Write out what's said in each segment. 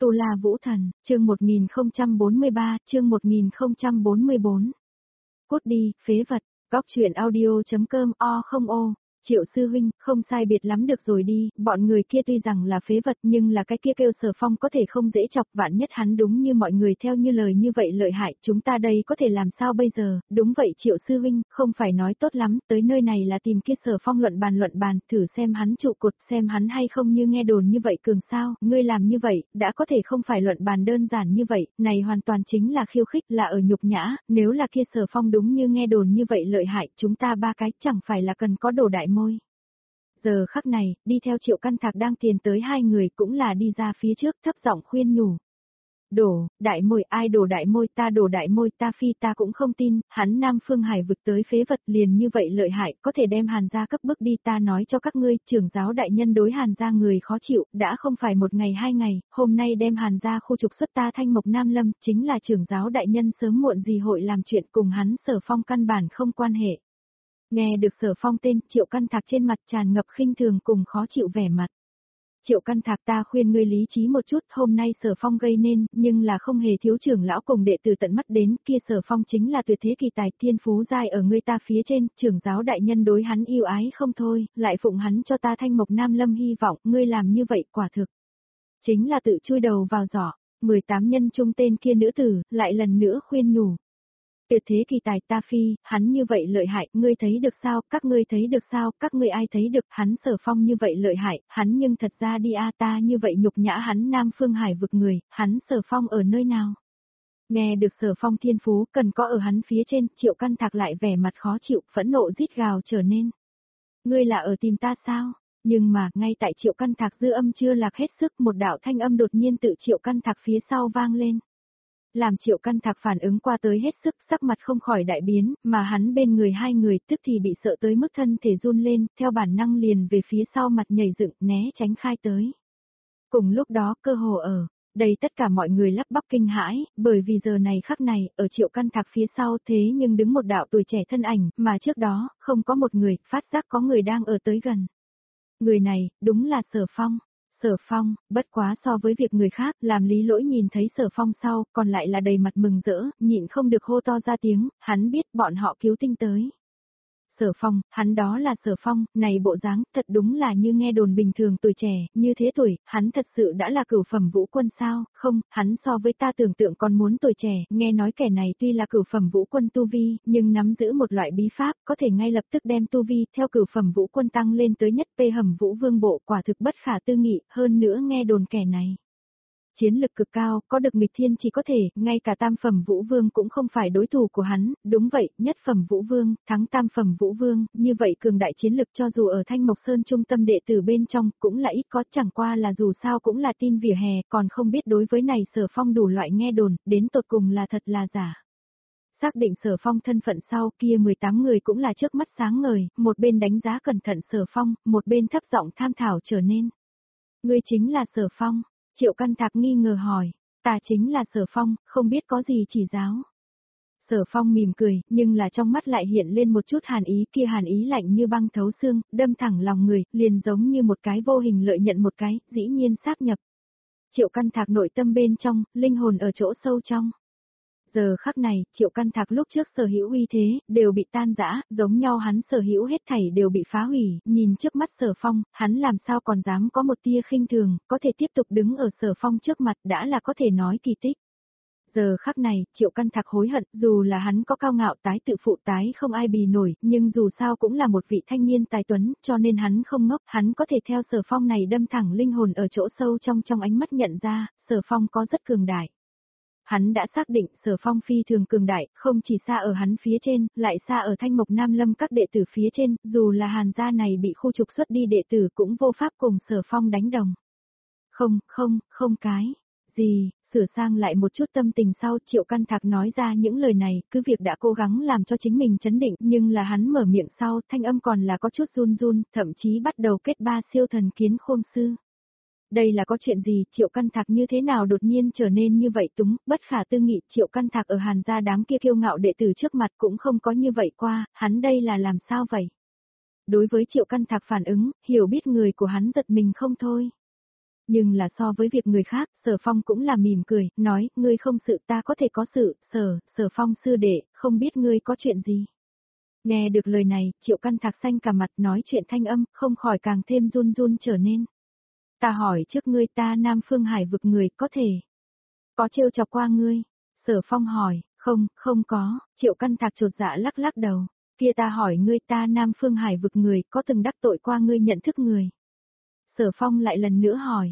Tu La Vũ Thần, chương 1043, chương 1044. Cút đi, phế vật, góc truyện audio.com o không ô. Triệu sư huynh, không sai biệt lắm được rồi đi, bọn người kia tuy rằng là phế vật nhưng là cái kia kêu Sở Phong có thể không dễ chọc, vạn nhất hắn đúng như mọi người theo như lời như vậy lợi hại, chúng ta đây có thể làm sao bây giờ? Đúng vậy Triệu sư huynh, không phải nói tốt lắm, tới nơi này là tìm kia Sở Phong luận bàn, thử xem hắn trụ cột, xem hắn hay không như nghe đồn như vậy cường sao, ngươi làm như vậy, đã có thể không phải luận bàn đơn giản như vậy, này hoàn toàn chính là khiêu khích, là ở nhục nhã, nếu là kia Sở Phong đúng như nghe đồn như vậy lợi hại, chúng ta ba cái chẳng phải là cần có đổ đại môi. Giờ khắc này, đi theo Triệu Căn Thạc đang tiền tới hai người cũng là đi ra phía trước thấp giọng khuyên nhủ. Đổ, đại môi, ai đổ đại môi, ta đổ đại môi, ta phi ta cũng không tin, hắn Nam Phương Hải vực tới phế vật liền như vậy lợi hại, có thể đem Hàn gia cấp bước đi, ta nói cho các ngươi, trưởng giáo đại nhân đối Hàn gia người khó chịu, đã không phải một ngày hai ngày, hôm nay đem Hàn gia khu trục xuất ta Thanh Mộc Nam Lâm, chính là trưởng giáo đại nhân sớm muộn gì hội làm chuyện cùng hắn Sở Phong căn bản không quan hệ. Nghe được Sở Phong tên, Triệu Căn Thạc trên mặt tràn ngập khinh thường cùng khó chịu vẻ mặt. Triệu Căn Thạc, ta khuyên ngươi lý trí một chút, hôm nay Sở Phong gây nên, nhưng là không hề thiếu trưởng lão cùng đệ tử tận mắt đến, kia Sở Phong chính là tuyệt thế kỳ tài, thiên phú giai ở ngươi ta phía trên, trưởng giáo đại nhân đối hắn yêu ái không thôi, lại phụng hắn cho ta Thanh Mộc Nam Lâm hy vọng, ngươi làm như vậy quả thực. Chính là tự chui đầu vào giỏ, 18 nhân chung tên kia nữ tử, lại lần nữa khuyên nhủ. Tuyệt thế kỳ tài ta phi, hắn như vậy lợi hại, ngươi thấy được sao, các ngươi thấy được sao, các ngươi ai thấy được, hắn Sở Phong như vậy lợi hại, hắn nhưng thật ra đi ta như vậy nhục nhã hắn Nam Phương Hải vực người, hắn Sở Phong ở nơi nào? Nghe được Sở Phong thiên phú cần có ở hắn phía trên, Triệu Căn Thạc lại vẻ mặt khó chịu, phẫn nộ rít gào trở nên. Ngươi là ở tìm ta sao? Nhưng mà, ngay tại Triệu Căn Thạc dư âm chưa lạc hết sức, một đạo thanh âm đột nhiên tự Triệu Căn Thạc phía sau vang lên. Làm Triệu Căn Thạc phản ứng qua tới hết sức, sắc mặt không khỏi đại biến, mà hắn bên người hai người tức thì bị sợ tới mức thân thể run lên, theo bản năng liền về phía sau mặt nhảy dựng, né tránh khai tới. Cùng lúc đó cơ hồ ở đây tất cả mọi người lắp bắp kinh hãi, bởi vì giờ này khắc này, ở Triệu Căn Thạc phía sau thế nhưng đứng một đạo tuổi trẻ thân ảnh, mà trước đó, không có một người, phát giác có người đang ở tới gần. Người này, đúng là Sở Phong. Sở Phong, bất quá so với việc người khác, làm Lý Lỗi nhìn thấy Sở Phong sau, còn lại là đầy mặt mừng rỡ, nhịn không được hô to ra tiếng, hắn biết bọn họ cứu tinh tới. Sở Phong, hắn đó là Sở Phong, này bộ dáng, thật đúng là như nghe đồn bình thường tuổi trẻ, như thế tuổi, hắn thật sự đã là cửu phẩm vũ quân sao, không, hắn so với ta tưởng tượng còn muốn tuổi trẻ, nghe nói kẻ này tuy là cửu phẩm vũ quân tu vi, nhưng nắm giữ một loại bí pháp, có thể ngay lập tức đem tu vi, theo cửu phẩm vũ quân tăng lên tới nhất P hầm vũ vương bộ, quả thực bất khả tư nghị, hơn nữa nghe đồn kẻ này. Chiến lực cực cao, có được nghịch thiên chỉ có thể, ngay cả tam phẩm vũ vương cũng không phải đối thủ của hắn, đúng vậy, nhất phẩm vũ vương, thắng tam phẩm vũ vương, như vậy cường đại chiến lực cho dù ở Thanh Mộc Sơn trung tâm đệ tử bên trong, cũng là ít có, chẳng qua là dù sao cũng là tin vỉa hè, còn không biết đối với này Sở Phong đủ loại nghe đồn, đến tột cùng là thật là giả. Xác định Sở Phong thân phận sau, kia 18 người cũng là trước mắt sáng ngời, một bên đánh giá cẩn thận Sở Phong, một bên thấp giọng tham thảo trở nên. Ngươi chính là Sở Phong. Triệu Căn Thạc nghi ngờ hỏi, ta chính là Sở Phong, không biết có gì chỉ giáo. Sở Phong mỉm cười, nhưng là trong mắt lại hiện lên một chút hàn ý, kia hàn ý lạnh như băng thấu xương, đâm thẳng lòng người, liền giống như một cái vô hình lợi nhận một cái, dĩ nhiên sáp nhập. Triệu Căn Thạc nội tâm bên trong, linh hồn ở chỗ sâu trong. Giờ khắc này, Triệu Căn Thạc lúc trước sở hữu uy thế, đều bị tan rã, giống nhau hắn sở hữu hết thảy đều bị phá hủy, nhìn trước mắt Sở Phong, hắn làm sao còn dám có một tia khinh thường, có thể tiếp tục đứng ở Sở Phong trước mặt đã là có thể nói kỳ tích. Giờ khắc này, Triệu Căn Thạc hối hận, dù là hắn có cao ngạo tái tự phụ tái không ai bì nổi, nhưng dù sao cũng là một vị thanh niên tài tuấn, cho nên hắn không ngốc, hắn có thể theo Sở Phong này đâm thẳng linh hồn ở chỗ sâu trong ánh mắt nhận ra, Sở Phong có rất cường đại. Hắn đã xác định Sở Phong phi thường cường đại, không chỉ xa ở hắn phía trên, lại xa ở Thanh Mộc Nam Lâm các đệ tử phía trên, dù là Hàn gia này bị khu trục xuất đi đệ tử cũng vô pháp cùng Sở Phong đánh đồng. Không cái gì, sửa sang lại một chút tâm tình sau, Triệu Căn Thạc nói ra những lời này, cứ việc đã cố gắng làm cho chính mình chấn định, nhưng là hắn mở miệng sau, thanh âm còn là có chút run run, thậm chí bắt đầu kết ba siêu thần kiến khôn sư. Đây là có chuyện gì, Triệu Căn Thạc như thế nào đột nhiên trở nên như vậy túng, bất khả tư nghị, Triệu Căn Thạc ở Hàn gia đám kia kiêu ngạo đệ tử trước mặt cũng không có như vậy qua, hắn đây là làm sao vậy? Đối với Triệu Căn Thạc phản ứng, hiểu biết người của hắn giật mình không thôi. Nhưng là so với việc người khác, Sở Phong cũng là mỉm cười, nói, ngươi không sự ta có thể có sự, Sở Phong sư đệ, không biết ngươi có chuyện gì. Nghe được lời này, Triệu Căn Thạc xanh cả mặt nói chuyện thanh âm, không khỏi càng thêm run run trở nên. Ta hỏi trước ngươi ta Nam Phương Hải vực người có thể. Có trêu chọc qua ngươi? Sở Phong hỏi, không có, Triệu Căn Thạc chột dạ lắc lắc đầu. Kia ta hỏi ngươi ta Nam Phương Hải vực người có từng đắc tội qua ngươi nhận thức người. Sở Phong lại lần nữa hỏi,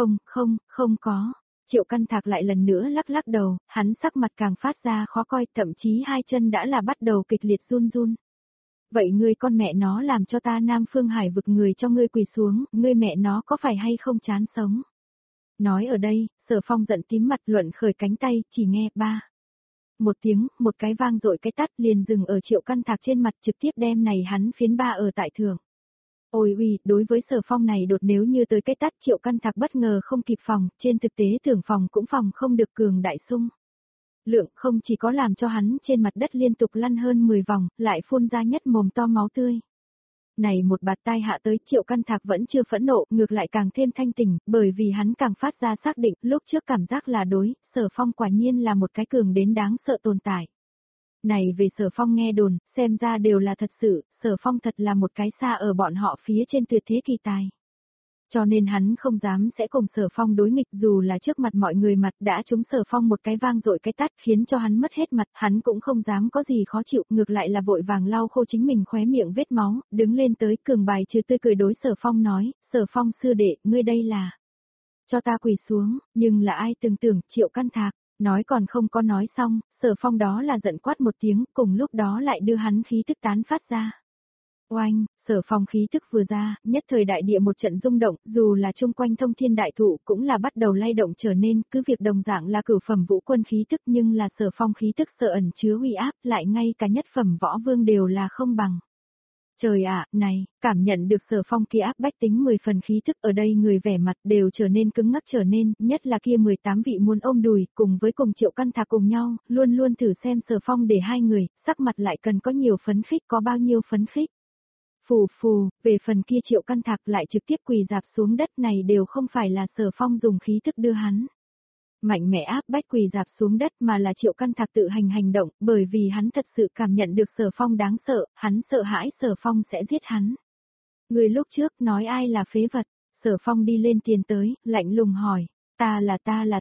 không có. Triệu Căn Thạc lại lần nữa lắc lắc đầu, hắn sắc mặt càng phát ra khó coi, thậm chí hai chân đã là bắt đầu kịch liệt run run. Vậy ngươi con mẹ nó làm cho ta Nam Phương Hải vực người cho ngươi quỳ xuống, ngươi mẹ nó có phải hay không chán sống? Nói ở đây, Sở Phong giận tím mặt luận khởi cánh tay, chỉ nghe ba. Một tiếng, một cái vang dội cái tát liền dừng ở Triệu Căn Thạc trên mặt trực tiếp đem này hắn phiến ba ở tại thường. Ôi uy, đối với Sở Phong này đột nếu như tới cái tát Triệu Căn Thạc bất ngờ không kịp phòng, trên thực tế tưởng phòng cũng phòng không được cường đại sung. Lượng không chỉ có làm cho hắn trên mặt đất liên tục lăn hơn 10 vòng, lại phun ra nhất mồm to máu tươi. Này một bạt tai hạ tới Triệu Căn Thạc vẫn chưa phẫn nộ, ngược lại càng thêm thanh tỉnh, bởi vì hắn càng phát ra xác định, lúc trước cảm giác là đối, Sở Phong quả nhiên là một cái cường đến đáng sợ tồn tại. Này về Sở Phong nghe đồn, xem ra đều là thật sự, Sở Phong thật là một cái xa ở bọn họ phía trên tuyệt thế kỳ tài. Cho nên hắn không dám sẽ cùng Sở Phong đối nghịch dù là trước mặt mọi người mặt đã trúng Sở Phong một cái vang dội cái tát khiến cho hắn mất hết mặt, hắn cũng không dám có gì khó chịu, ngược lại là vội vàng lau khô chính mình khóe miệng vết máu, đứng lên tới cường bài trừ tươi cười đối Sở Phong nói, Sở Phong sư đệ, ngươi đây là cho ta quỳ xuống, nhưng là ai từng tưởng Triệu Căn Thạc, nói còn không có nói xong, Sở Phong đó là giận quát một tiếng, cùng lúc đó lại đưa hắn khí tức tán phát ra. Oanh, Sở Phong khí tức vừa ra, nhất thời đại địa một trận rung động, dù là chung quanh thông thiên đại thụ cũng là bắt đầu lay động trở nên, cứ việc đồng dạng là cửu phẩm vũ quân khí tức nhưng là Sở Phong khí tức sợ ẩn chứa uy áp, lại ngay cả nhất phẩm võ vương đều là không bằng. Trời ạ, này, cảm nhận được Sở Phong kia áp bách tính 10 phần khí tức ở đây người vẻ mặt đều trở nên cứng ngắc trở nên, nhất là kia 18 vị muốn ôm đùi, cùng với cùng Triệu Căn Thạc cùng nhau, luôn luôn thử xem Sở Phong để hai người, sắc mặt lại cần có nhiều phấn khích có bao nhiêu phấn khích. Phù phù, về phần kia Triệu Căn Thạc lại trực tiếp quỳ dạp xuống đất này đều không phải là Sở Phong dùng khí thức đưa hắn. Mạnh mẽ áp bách quỳ dạp xuống đất mà là Triệu Căn Thạc tự hành động, bởi vì hắn thật sự cảm nhận được Sở Phong đáng sợ, hắn sợ hãi Sở Phong sẽ giết hắn. Người lúc trước nói ai là phế vật, Sở Phong đi lên tiền tới, lạnh lùng hỏi, ta là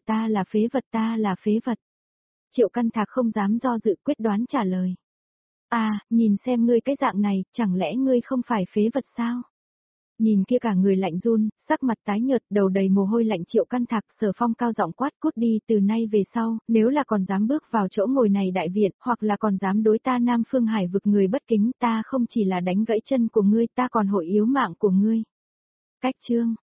phế vật ta là phế vật. Triệu Căn Thạc không dám do dự quyết đoán trả lời. Nhìn xem ngươi cái dạng này, chẳng lẽ ngươi không phải phế vật sao? Nhìn kia cả người lạnh run, sắc mặt tái nhợt, đầu đầy mồ hôi lạnh Triệu Căn Thạc, Sở Phong cao giọng quát cút đi từ nay về sau, nếu là còn dám bước vào chỗ ngồi này đại viện, hoặc là còn dám đối ta Nam Phương Hải vực người bất kính, ta không chỉ là đánh gãy chân của ngươi, ta còn hội yếu mạng của ngươi. Cách chương